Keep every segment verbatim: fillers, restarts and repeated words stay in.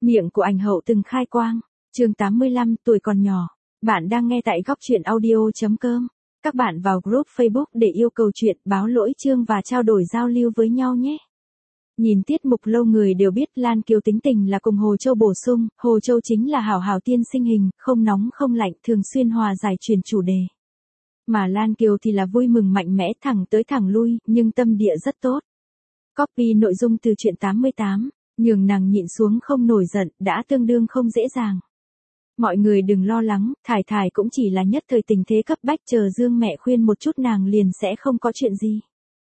Miệng của ảnh hậu từng khai quang. Chương tám mươi lăm, tuổi còn nhỏ. Bạn đang nghe tại góc truyện audio chấm com. Các bạn vào group Facebook để yêu cầu chuyện, báo lỗi chương và trao đổi giao lưu với nhau nhé. Nhìn tiết mục lâu người đều biết Lan Kiều tính tình là cùng Hồ Châu bổ sung, Hồ Châu chính là hảo hảo tiên sinh hình, không nóng không lạnh, thường xuyên hòa giải chuyển chủ đề. Mà Lan Kiều thì là vui mừng mạnh mẽ thẳng tới thẳng lui, nhưng tâm địa rất tốt. Copy nội dung từ truyện tám mươi tám, nhường nàng nhịn xuống không nổi giận, đã tương đương không dễ dàng. Mọi người đừng lo lắng, Thải Thải cũng chỉ là nhất thời tình thế cấp bách, chờ Dương mẹ khuyên một chút nàng liền sẽ không có chuyện gì.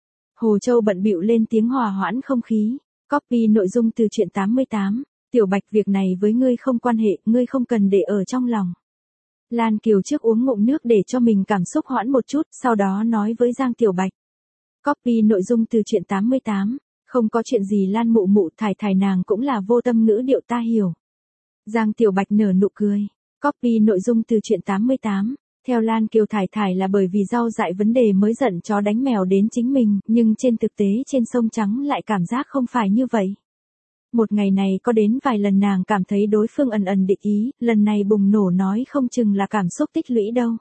Hồ Châu bận bịu lên tiếng hòa hoãn không khí. Copy nội dung từ truyện tám mươi tám, Tiểu Bạch việc này với ngươi không quan hệ, ngươi không cần để ở trong lòng. Lan Kiều trước uống ngụm nước để cho mình cảm xúc hoãn một chút, sau đó nói với Giang Tiểu Bạch. Copy nội dung từ truyện tám mươi tám, không có chuyện gì Lan mụ mụ, Thải Thải nàng cũng là vô tâm ngữ điệu ta hiểu. Giang Tiểu Bạch nở nụ cười. Copy nội dung từ truyện tám mươi tám, theo Lan Kiều Thải Thải là bởi vì rau dại vấn đề mới giận chó đánh mèo đến chính mình, nhưng trên thực tế trên sông Trắng lại cảm giác không phải như vậy. Một ngày này có đến vài lần nàng cảm thấy đối phương ẩn ẩn địch ý, lần này bùng nổ nói không chừng là cảm xúc tích lũy đâu.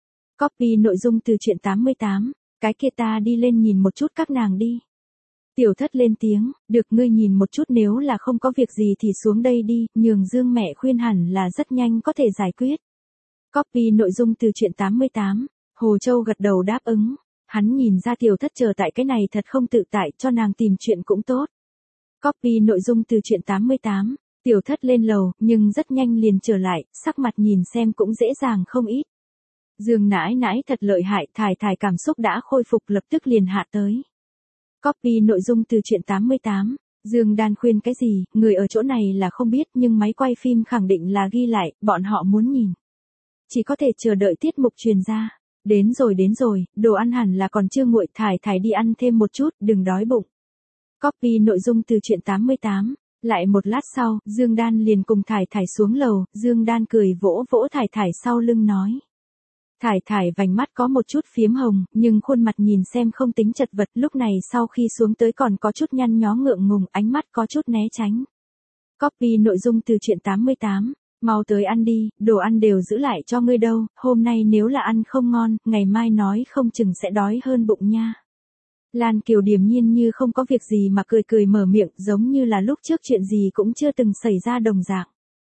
Copy nội dung từ truyện tám mươi tám, cái kia ta đi lên nhìn một chút các nàng đi. Tiểu Thất lên tiếng, được ngươi nhìn một chút, nếu là không có việc gì thì xuống đây đi, nhường Dương mẹ khuyên hẳn là rất nhanh có thể giải quyết. Copy nội dung từ truyện tám mươi tám, Hồ Châu gật đầu đáp ứng, hắn nhìn ra Tiểu Thất chờ tại cái này thật không tự tại, cho nàng tìm chuyện cũng tốt. Copy nội dung từ truyện tám mươi tám, Tiểu Thất lên lầu, nhưng rất nhanh liền trở lại, sắc mặt nhìn xem cũng dễ dàng không ít. Dương nãi nãi thật lợi hại, Thải Thải cảm xúc đã khôi phục lập tức liền hạ tới. Copy nội dung từ truyện tám mươi tám, Dương Đan khuyên cái gì, người ở chỗ này là không biết nhưng máy quay phim khẳng định là ghi lại, bọn họ muốn nhìn. Chỉ có thể chờ đợi tiết mục truyền ra. Đến rồi đến rồi, đồ ăn hẳn là còn chưa nguội, Thải Thải đi ăn thêm một chút, đừng đói bụng. Copy nội dung từ truyện tám mươi tám, lại một lát sau, Dương Đan liền cùng Thải Thải xuống lầu, Dương Đan cười vỗ vỗ Thải Thải sau lưng nói. Thải Thải vành mắt có một chút phiếm hồng, nhưng khuôn mặt nhìn xem không tính chật vật, lúc này sau khi xuống tới còn có chút nhăn nhó ngượng ngùng, ánh mắt có chút né tránh. Copy nội dung từ truyện tám mươi tám, mau tới ăn đi, đồ ăn đều giữ lại cho ngươi đâu, hôm nay nếu là ăn không ngon, ngày mai nói không chừng sẽ đói hơn bụng nha. Lan Kiều điềm nhiên như không có việc gì mà cười cười mở miệng, giống như là lúc trước chuyện gì cũng chưa từng xảy ra đồng dạng.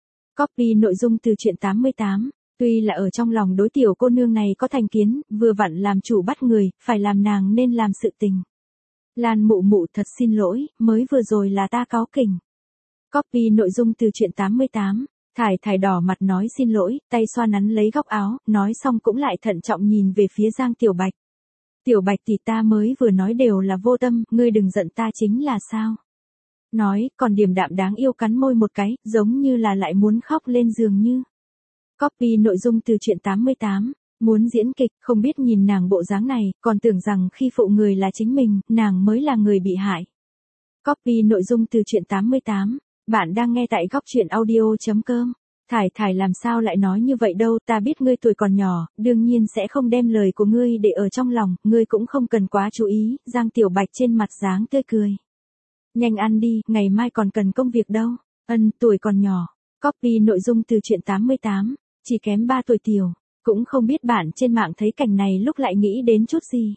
Copy nội dung từ truyện tám mươi tám, tuy là ở trong lòng đối tiểu cô nương này có thành kiến, vừa vặn làm chủ bắt người, phải làm nàng nên làm sự tình. Lan mụ mụ thật xin lỗi, mới vừa rồi là ta cáu kỉnh. Copy nội dung từ truyện tám mươi tám, Thải Thải đỏ mặt nói xin lỗi, tay xoa nắn lấy góc áo, nói xong cũng lại thận trọng nhìn về phía Giang Tiểu Bạch. Tiểu Bạch thì ta mới vừa nói đều là vô tâm, ngươi đừng giận ta chính là sao. Nói, còn điềm đạm đáng yêu cắn môi một cái, giống như là lại muốn khóc lên giường như. Copy nội dung từ truyện tám mươi tám, muốn diễn kịch, không biết nhìn nàng bộ dáng này, còn tưởng rằng khi phụ người là chính mình, nàng mới là người bị hại. Copy nội dung từ truyện tám mươi tám, bạn đang nghe tại góc truyện audio chấm com. Thải Thải làm sao lại nói như vậy đâu, ta biết ngươi tuổi còn nhỏ, đương nhiên sẽ không đem lời của ngươi để ở trong lòng, ngươi cũng không cần quá chú ý, Giang Tiểu Bạch trên mặt dáng tươi cười. Nhanh ăn đi, ngày mai còn cần công việc đâu, ân, tuổi còn nhỏ. Copy nội dung từ truyện tám mươi tám, chỉ kém ba tuổi tiểu, cũng không biết bạn trên mạng thấy cảnh này lúc lại nghĩ đến chút gì.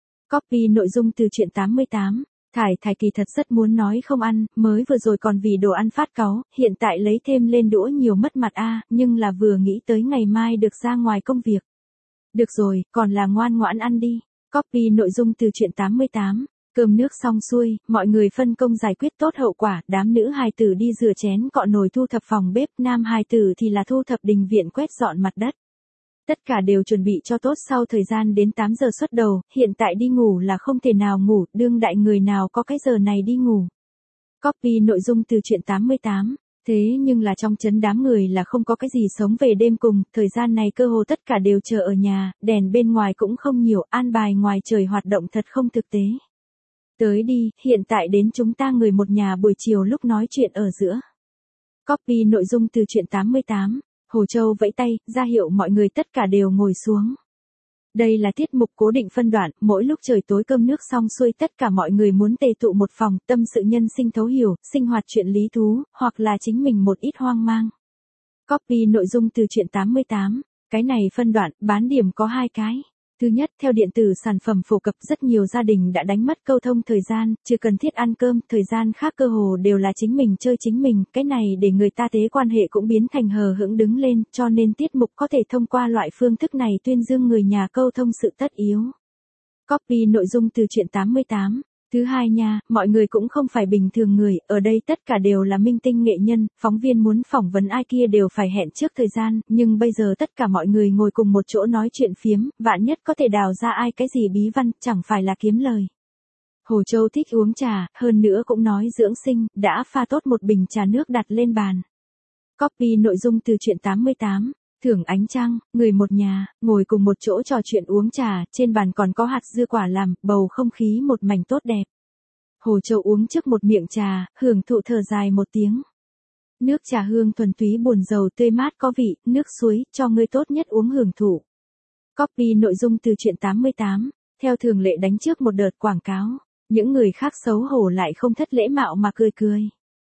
Copy nội dung từ truyện tám mươi tám, Thải Thải kỳ thật rất muốn nói không ăn, mới vừa rồi còn vì đồ ăn phát cáu, hiện tại lấy thêm lên đũa nhiều mất mặt a, nhưng là vừa nghĩ tới ngày mai được ra ngoài công việc. Được rồi, còn là ngoan ngoãn ăn đi. Copy nội dung từ truyện tám mươi tám, cơm nước xong xuôi, mọi người phân công giải quyết tốt hậu quả, đám nữ hài tử đi rửa chén cọ nồi thu thập phòng bếp, nam hài tử thì là thu thập đình viện quét dọn mặt đất. Tất cả đều chuẩn bị cho tốt, sau thời gian đến tám giờ xuất đầu, hiện tại đi ngủ là không thể nào ngủ, đương đại người nào có cái giờ này đi ngủ. Copy nội dung từ truyện tám mươi tám, thế nhưng là trong chấn đám người là không có cái gì sống về đêm cùng, thời gian này cơ hồ tất cả đều chờ ở nhà, đèn bên ngoài cũng không nhiều, an bài ngoài trời hoạt động thật không thực tế. Tới đi, hiện tại đến chúng ta người một nhà buổi chiều lúc nói chuyện ở giữa. Copy nội dung từ truyện tám mươi tám, Hồ Châu vẫy tay, ra hiệu mọi người tất cả đều ngồi xuống. Đây là tiết mục cố định phân đoạn, mỗi lúc trời tối cơm nước xong xuôi tất cả mọi người muốn tề tụ một phòng, tâm sự nhân sinh thấu hiểu, sinh hoạt chuyện lý thú, hoặc là chính mình một ít hoang mang. Copy nội dung từ truyện tám mươi tám. Cái này phân đoạn, bán điểm có hai cái. Thứ nhất, theo điện tử sản phẩm phổ cập rất nhiều gia đình đã đánh mất câu thông thời gian, chưa cần thiết ăn cơm, thời gian khác cơ hồ đều là chính mình chơi chính mình, cái này để người ta tế quan hệ cũng biến thành hờ hững đứng lên, cho nên tiết mục có thể thông qua loại phương thức này tuyên dương người nhà câu thông sự tất yếu. Copy nội dung từ truyện tám mươi tám. Thứ hai nha, mọi người cũng không phải bình thường người, ở đây tất cả đều là minh tinh nghệ nhân, phóng viên muốn phỏng vấn ai kia đều phải hẹn trước thời gian, nhưng bây giờ tất cả mọi người ngồi cùng một chỗ nói chuyện phiếm, vạn nhất có thể đào ra ai cái gì bí văn, chẳng phải là kiếm lời. Hồ Châu thích uống trà, hơn nữa cũng nói dưỡng sinh, đã pha tốt một bình trà nước đặt lên bàn. Copy nội dung từ truyện tám mươi tám. Thưởng ánh trăng, người một nhà, ngồi cùng một chỗ trò chuyện uống trà, trên bàn còn có hạt dưa quả làm, bầu không khí một mảnh tốt đẹp. Hồ Châu uống trước một miệng trà, hưởng thụ thở dài một tiếng. Nước trà hương thuần túy buồn dầu tươi mát có vị, nước suối, cho người tốt nhất uống hưởng thụ. Copy nội dung từ truyện tám mươi tám. Theo thường lệ đánh trước một đợt quảng cáo, những người khác xấu hổ lại không thất lễ mạo mà cười cười.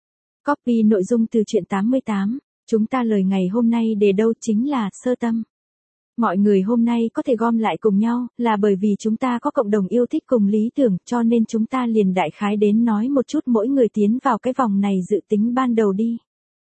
Copy nội dung từ truyện tám mươi tám. Chúng ta lời ngày hôm nay để đâu chính là sơ tâm. Mọi người hôm nay có thể gom lại cùng nhau, là bởi vì chúng ta có cộng đồng yêu thích cùng lý tưởng, cho nên chúng ta liền đại khái đến nói một chút mỗi người tiến vào cái vòng này dự tính ban đầu đi.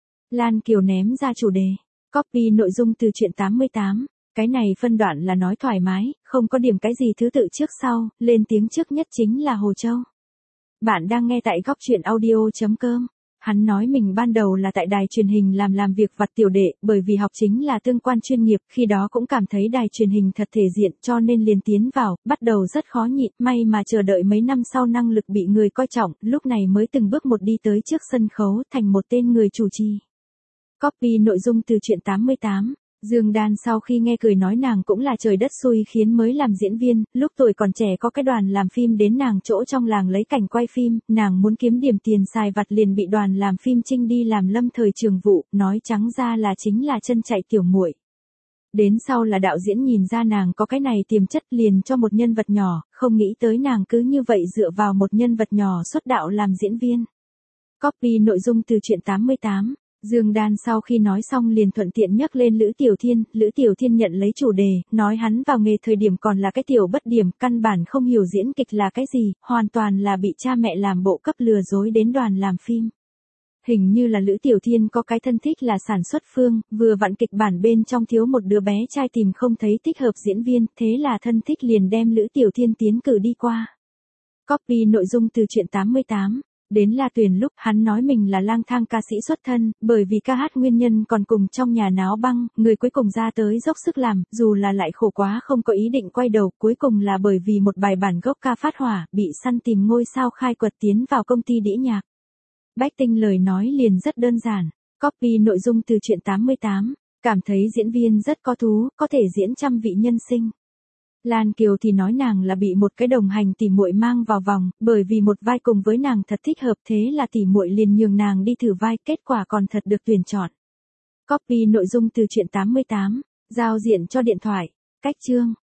Lan Kiều ném ra chủ đề. Copy nội dung từ truyện tám mươi tám. Cái này phân đoạn là nói thoải mái, không có điểm cái gì thứ tự trước sau, lên tiếng trước nhất chính là Hồ Châu. Bạn đang nghe tại góc truyện audio chấm com. Hắn nói mình ban đầu là tại đài truyền hình làm làm việc vặt tiểu đệ, bởi vì học chính là tương quan chuyên nghiệp, khi đó cũng cảm thấy đài truyền hình thật thể diện cho nên liền tiến vào, bắt đầu rất khó nhịn, may mà chờ đợi mấy năm sau năng lực bị người coi trọng, lúc này mới từng bước một đi tới trước sân khấu, thành một tên người chủ trì. Copy nội dung từ truyện tám mươi tám. Dương Đan sau khi nghe cười nói nàng cũng là trời đất xui khiến mới làm diễn viên, lúc tuổi còn trẻ có cái đoàn làm phim đến nàng chỗ trong làng lấy cảnh quay phim, nàng muốn kiếm điểm tiền xài vặt liền bị đoàn làm phim trinh đi làm lâm thời trường vụ, nói trắng ra là chính là chân chạy tiểu muội. Đến sau là đạo diễn nhìn ra nàng có cái này tiềm chất liền cho một nhân vật nhỏ, không nghĩ tới nàng cứ như vậy dựa vào một nhân vật nhỏ xuất đạo làm diễn viên. Copy nội dung từ truyện tám mươi tám. Dương Đan sau khi nói xong liền thuận tiện nhắc lên Lữ Tiểu Thiên, Lữ Tiểu Thiên nhận lấy chủ đề, nói hắn vào nghề thời điểm còn là cái tiểu bất điểm, căn bản không hiểu diễn kịch là cái gì, hoàn toàn là bị cha mẹ làm bộ cấp lừa dối đến đoàn làm phim. Hình như là Lữ Tiểu Thiên có cái thân thích là sản xuất phương, vừa vặn kịch bản bên trong thiếu một đứa bé trai tìm không thấy thích hợp diễn viên, thế là thân thích liền đem Lữ Tiểu Thiên tiến cử đi qua. Copy nội dung từ truyện tám mươi tám. Đến La Tuyền lúc hắn nói mình là lang thang ca sĩ xuất thân, bởi vì ca hát nguyên nhân còn cùng trong nhà náo băng, người cuối cùng ra tới dốc sức làm, dù là lại khổ quá không có ý định quay đầu, cuối cùng là bởi vì một bài bản gốc ca phát hỏa, bị săn tìm ngôi sao khai quật tiến vào công ty đĩa nhạc. Bách Tinh lời nói liền rất đơn giản. Copy nội dung từ truyện tám mươi tám. Cảm thấy diễn viên rất có thú, có thể diễn trăm vị nhân sinh. Lan Kiều thì nói nàng là bị một cái đồng hành tỉ muội mang vào vòng, bởi vì một vai cùng với nàng thật thích hợp, thế là tỉ muội liền nhường nàng đi thử vai, kết quả còn thật được tuyển chọn. Copy nội dung từ truyện tám mươi tám. Giao diện cho điện thoại. Cách chương.